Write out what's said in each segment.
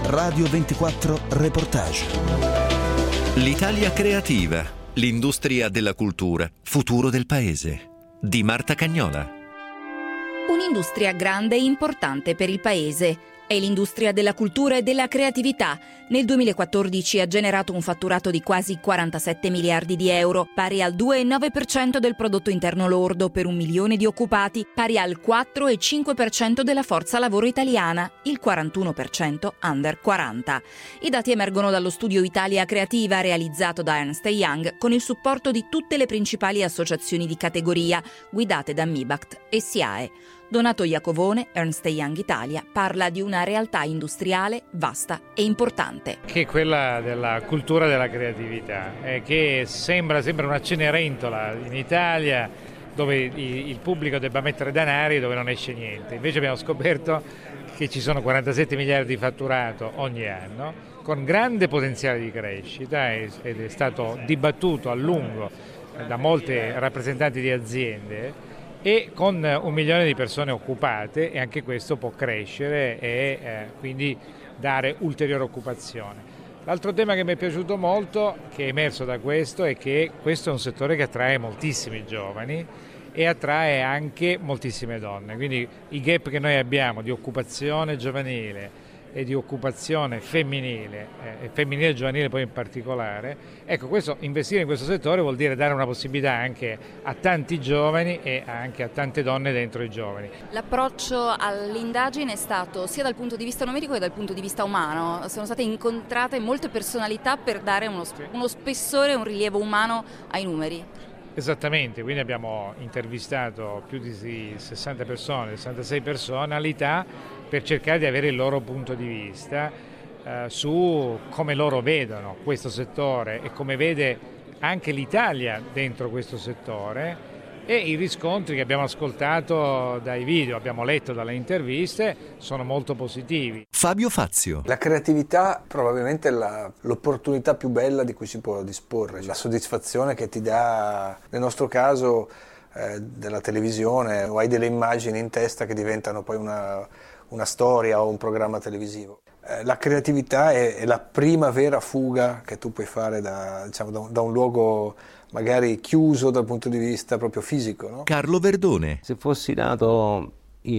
Radio 24 Reportage. L'Italia creativa, l'industria della cultura, futuro del paese. Di Marta Cagnola. Un'industria grande e importante per il paese. È l'industria della cultura e della creatività. Nel 2014 ha generato un fatturato di quasi 47 miliardi di euro, pari al 2,9% del prodotto interno lordo per 1 milione di occupati, pari al 4,5% della forza lavoro italiana, il 41% under 40. I dati emergono dallo studio Italia Creativa realizzato da Ernst & Young con il supporto di tutte le principali associazioni di categoria, guidate da MIBACT e SIAE. Donato Iacovone, Ernst & Young Italia, parla di una realtà industriale vasta e importante. Che è quella della cultura della creatività, che sembra una Cenerentola in Italia dove il pubblico debba mettere denari e dove non esce niente. Invece abbiamo scoperto che ci sono 47 miliardi di fatturato ogni anno, con grande potenziale di crescita ed è stato dibattuto a lungo da molti rappresentanti di aziende, e con 1 milione di persone occupate, e anche questo può crescere e quindi dare ulteriore occupazione. L'altro tema che mi è piaciuto molto, che è emerso da questo, è che questo è un settore che attrae moltissimi giovani e attrae anche moltissime donne, quindi i gap che noi abbiamo di occupazione giovanile e di occupazione femminile e giovanile poi in particolare, ecco, questo, investire in questo settore vuol dire dare una possibilità anche a tanti giovani e anche a tante donne dentro i giovani. L'approccio all'indagine è stato sia dal punto di vista numerico che dal punto di vista umano. Sono state incontrate molte personalità per dare uno spessore, un rilievo umano ai numeri. Esattamente, quindi abbiamo intervistato più di 60 persone, 66 personalità per cercare di avere il loro punto di vista su come loro vedono questo settore e come vede anche l'Italia dentro questo settore, e i riscontri che abbiamo ascoltato dai video, abbiamo letto dalle interviste, sono molto positivi. Fabio Fazio. La creatività probabilmente è l'opportunità più bella di cui si può disporre, la soddisfazione che ti dà, nel nostro caso, della televisione, o hai delle immagini in testa che diventano poi una storia o un programma televisivo. La creatività è la prima vera fuga che tu puoi fare da un luogo magari chiuso dal punto di vista proprio fisico, no? Carlo Verdone. Se fossi nato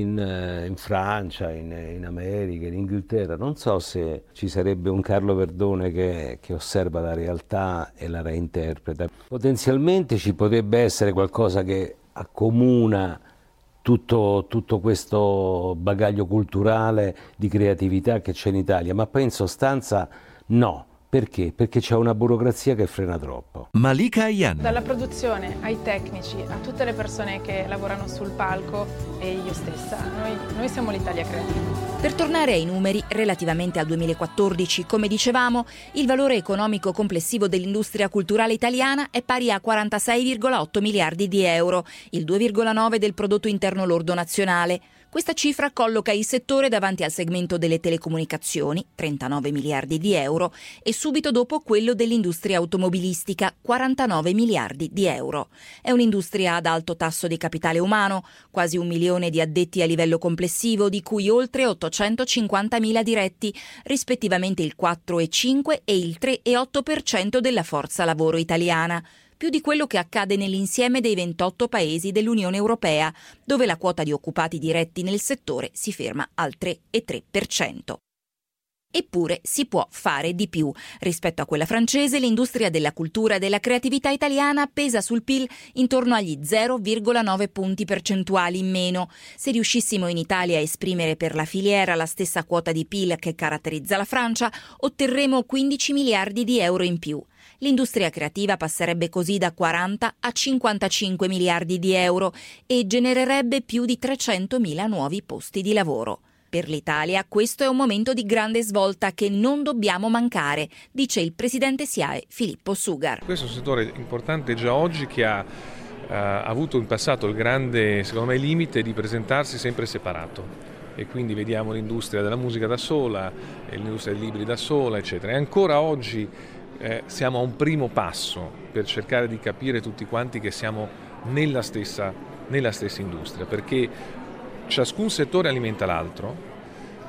in Francia, in America, in Inghilterra, non so se ci sarebbe un Carlo Verdone che osserva la realtà e la reinterpreta. Potenzialmente ci potrebbe essere qualcosa che accomuna tutto questo bagaglio culturale di creatività che c'è in Italia, ma poi in sostanza no. Perché? Perché c'è una burocrazia che frena troppo. Malika Ayan. Dalla produzione ai tecnici, a tutte le persone che lavorano sul palco e io stessa, noi siamo l'Italia Creativa. Per tornare ai numeri, relativamente al 2014, come dicevamo, il valore economico complessivo dell'industria culturale italiana è pari a 46,8 miliardi di euro, il 2,9 del prodotto interno lordo nazionale. Questa cifra colloca il settore davanti al segmento delle telecomunicazioni, 39 miliardi di euro, e subito dopo quello dell'industria automobilistica, 49 miliardi di euro. È un'industria ad alto tasso di capitale umano, quasi 1 milione di addetti a livello complessivo, di cui oltre 850.000 diretti, rispettivamente il 4,5 e il 3,8% della forza lavoro italiana. Più di quello che accade nell'insieme dei 28 paesi dell'Unione Europea, dove la quota di occupati diretti nel settore si ferma al 3,3%. Eppure si può fare di più. Rispetto a quella francese, l'industria della cultura e della creatività italiana pesa sul PIL intorno agli 0,9 punti percentuali in meno. Se riuscissimo in Italia a esprimere per la filiera la stessa quota di PIL che caratterizza la Francia, otterremo 15 miliardi di euro in più. L'industria creativa passerebbe così da 40 a 55 miliardi di euro e genererebbe più di 300.000 nuovi posti di lavoro. Per l'Italia questo è un momento di grande svolta che non dobbiamo mancare, dice il presidente SIAE Filippo Sugar. Questo è un settore importante già oggi che ha avuto in passato il grande, secondo me, limite di presentarsi sempre separato. E quindi vediamo l'industria della musica da sola, l'industria dei libri da sola, eccetera. E ancora oggi siamo a un primo passo per cercare di capire tutti quanti che siamo nella stessa industria, perché ciascun settore alimenta l'altro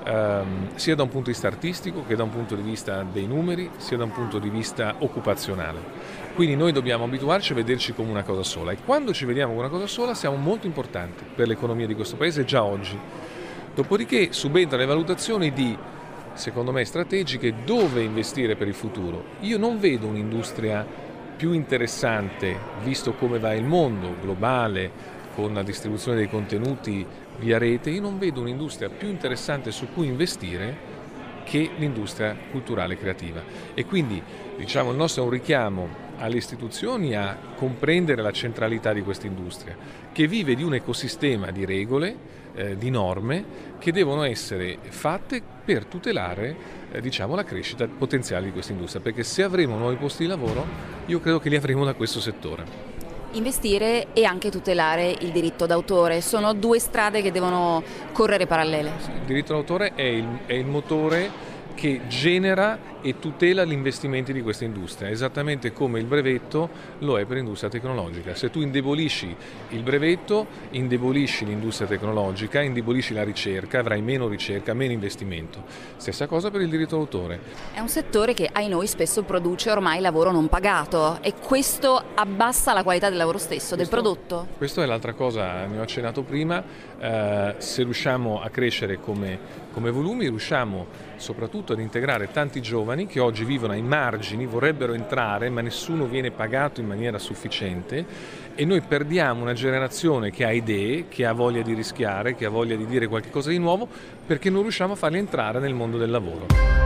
sia da un punto di vista artistico che da un punto di vista dei numeri, sia da un punto di vista occupazionale. Quindi noi dobbiamo abituarci a vederci come una cosa sola, e quando ci vediamo come una cosa sola siamo molto importanti per l'economia di questo paese già oggi. Dopodiché subentrano le valutazioni secondo me strategiche, dove investire per il futuro. Io non vedo un'industria più interessante, visto come va il mondo globale con la distribuzione dei contenuti via rete, io non vedo un'industria più interessante su cui investire che l'industria culturale e creativa. E quindi il nostro è un richiamo alle istituzioni a comprendere la centralità di questa industria, che vive di un ecosistema di regole, di norme che devono essere fatte per tutelare la crescita potenziale di questa industria, perché se avremo nuovi posti di lavoro io credo che li avremo da questo settore. Investire e anche tutelare il diritto d'autore sono due strade che devono correre parallele. Il diritto d'autore è il motore che genera e tutela gli investimenti di questa industria, esattamente come il brevetto lo è per l'industria tecnologica. Se tu indebolisci il brevetto, indebolisci l'industria tecnologica, indebolisci la ricerca, avrai meno ricerca, meno investimento. Stessa cosa per il diritto d'autore. È un settore che, ai noi, spesso produce ormai lavoro non pagato, e questo abbassa la qualità del lavoro stesso, del prodotto. Questa è l'altra cosa, ne ho accennato prima. Se riusciamo a crescere come volumi, riusciamo soprattutto ad integrare tanti giovani che oggi vivono ai margini, vorrebbero entrare, ma nessuno viene pagato in maniera sufficiente, e noi perdiamo una generazione che ha idee, che ha voglia di rischiare, che ha voglia di dire qualcosa di nuovo, perché non riusciamo a farli entrare nel mondo del lavoro.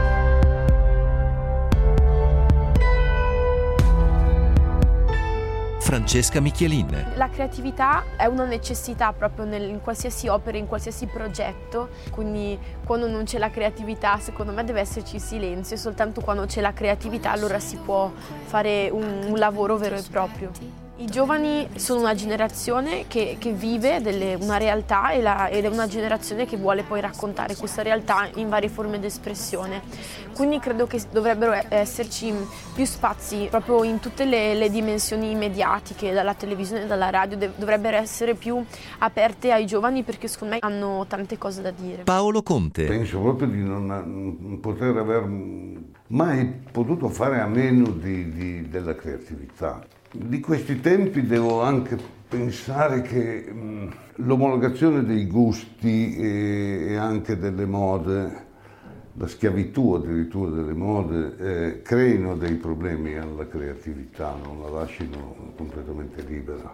Francesca Michelin. La creatività è una necessità proprio in qualsiasi opera, in qualsiasi progetto, quindi quando non c'è la creatività secondo me deve esserci silenzio, e soltanto quando c'è la creatività allora si può fare un lavoro vero e proprio. I giovani sono una generazione che vive una realtà ed è una generazione che vuole poi raccontare questa realtà in varie forme di espressione. Quindi credo che dovrebbero esserci più spazi proprio in tutte le dimensioni mediatiche, dalla televisione e dalla radio, dovrebbero essere più aperte ai giovani, perché secondo me hanno tante cose da dire. Paolo Conte. Penso proprio di non poter aver mai potuto fare a meno della creatività. Di questi tempi devo anche pensare che l'omologazione dei gusti e anche delle mode, la schiavitù addirittura delle mode, creino dei problemi alla creatività, non la lasciano completamente libera.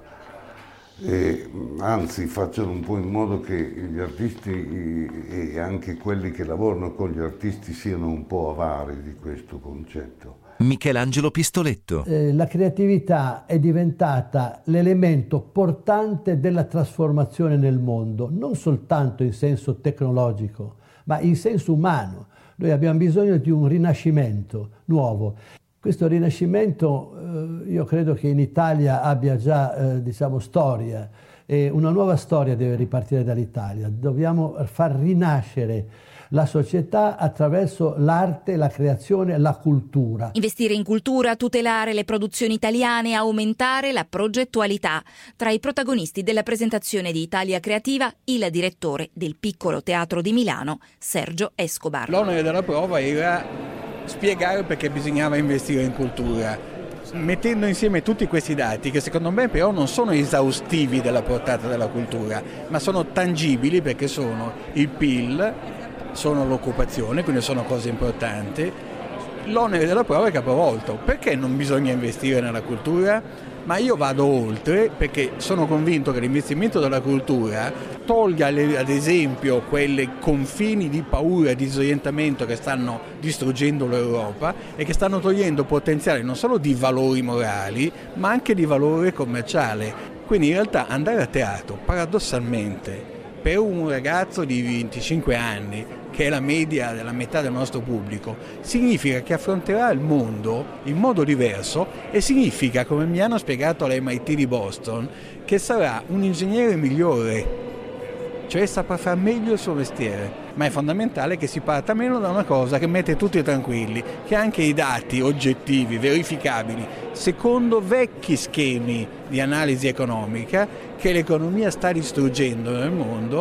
E anzi facciano un po' in modo che gli artisti e anche quelli che lavorano con gli artisti siano un po' avari di questo concetto. Michelangelo Pistoletto. La creatività è diventata l'elemento portante della trasformazione nel mondo, non soltanto in senso tecnologico, ma in senso umano. Noi abbiamo bisogno di un rinascimento nuovo. Questo rinascimento io credo che in Italia abbia già storia, e una nuova storia deve ripartire dall'Italia. Dobbiamo far rinascere la società attraverso l'arte, la creazione, la cultura. Investire in cultura, tutelare le produzioni italiane, aumentare la progettualità. Tra i protagonisti della presentazione di Italia Creativa, il direttore del Piccolo Teatro di Milano, Sergio Escobar. L'onere della prova era spiegare perché bisognava investire in cultura, mettendo insieme tutti questi dati che secondo me però non sono esaustivi della portata della cultura, ma sono tangibili, perché sono il PIL, sono l'occupazione, quindi sono cose importanti. L'onere della prova è capovolto. Perché non bisogna investire nella cultura? Ma io vado oltre, perché sono convinto che l'investimento della cultura tolga ad esempio quei confini di paura e di disorientamento che stanno distruggendo l'Europa e che stanno togliendo potenziale non solo di valori morali ma anche di valore commerciale. Quindi in realtà andare a teatro, paradossalmente, per un ragazzo di 25 anni, che è la media della metà del nostro pubblico, significa che affronterà il mondo in modo diverso, e significa, come mi hanno spiegato all'MIT di Boston, che sarà un ingegnere migliore, cioè saprà fare meglio il suo mestiere. Ma è fondamentale che si parta meno da una cosa che mette tutti tranquilli, che anche i dati oggettivi, verificabili, secondo vecchi schemi di analisi economica che l'economia sta distruggendo nel mondo,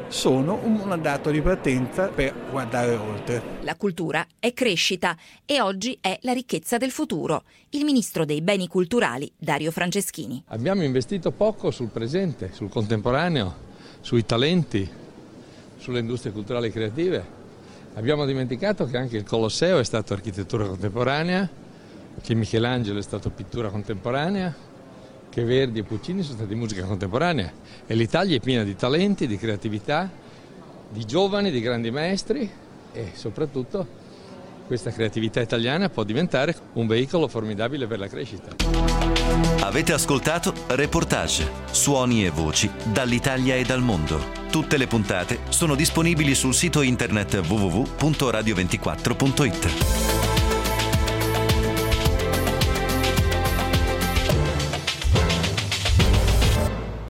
sono un dato di partenza per guardare oltre. La cultura è crescita e oggi è la ricchezza del futuro. Il ministro dei beni culturali, Dario Franceschini. Abbiamo investito poco sul presente, sul contemporaneo, sui talenti, sulle industrie culturali e creative. Abbiamo dimenticato che anche il Colosseo è stato architettura contemporanea, che Michelangelo è stato pittura contemporanea, che Verdi e Puccini sono stati musica contemporanea. E l'Italia è piena di talenti, di creatività, di giovani, di grandi maestri e soprattutto questa creatività italiana può diventare un veicolo formidabile per la crescita. Avete ascoltato Reportage, suoni e voci dall'Italia e dal mondo. Tutte le puntate sono disponibili sul sito internet www.radio24.it.